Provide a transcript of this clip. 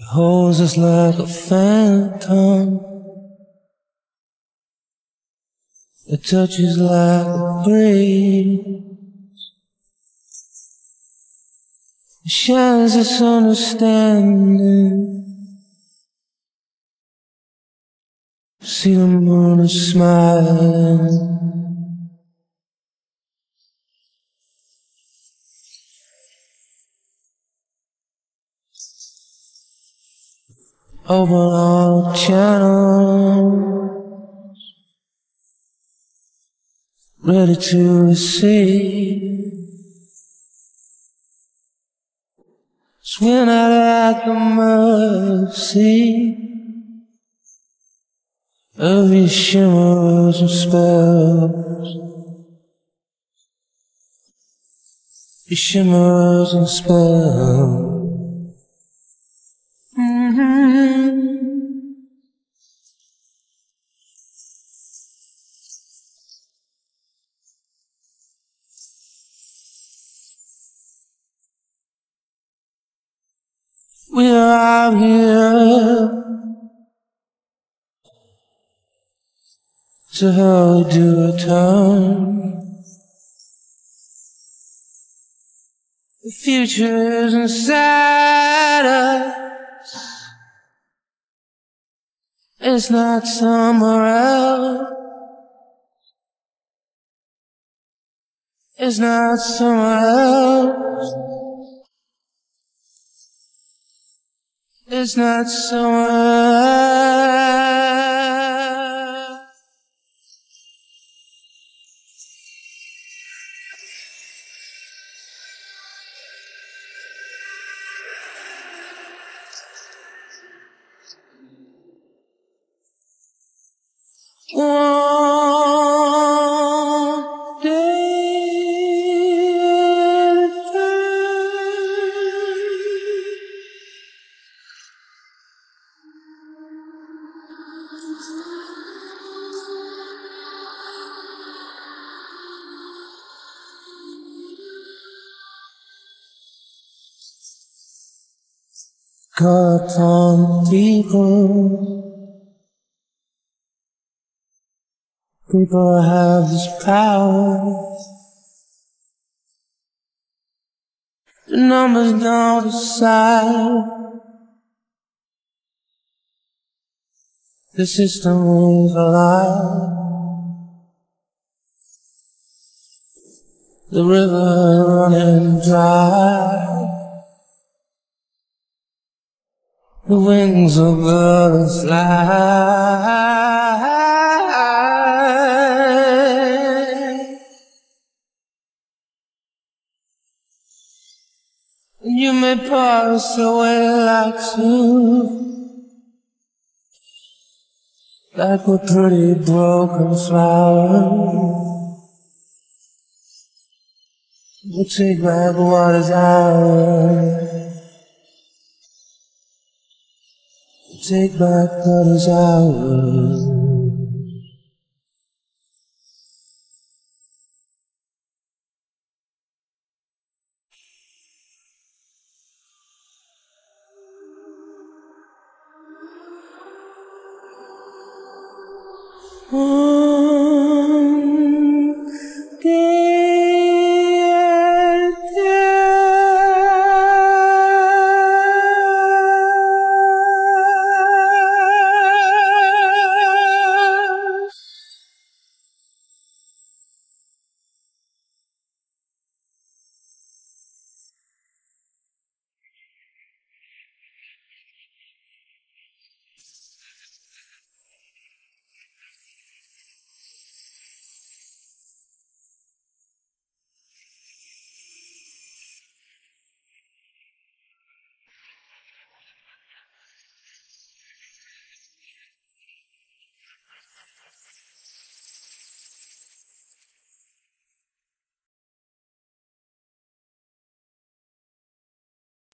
Holds us like a phantom. It touches like a breeze. It shines its understanding. See the moon is smiling. Open all channels, ready to receive. Swing out at the mercy of your shimmers and spells. Your shimmers and spells. We are out here to hold you a turn. The future is inside us. It's not somewhere else. It's not somewhere else. It's not somewhere else. One day at a time. Cut on people have this power. The numbers don't decide. The system is alive. The river running dry. The wings of birds fly. And you may pass away like like a pretty broken flower. We'll take back what is ours. Take back what is ours. Oh.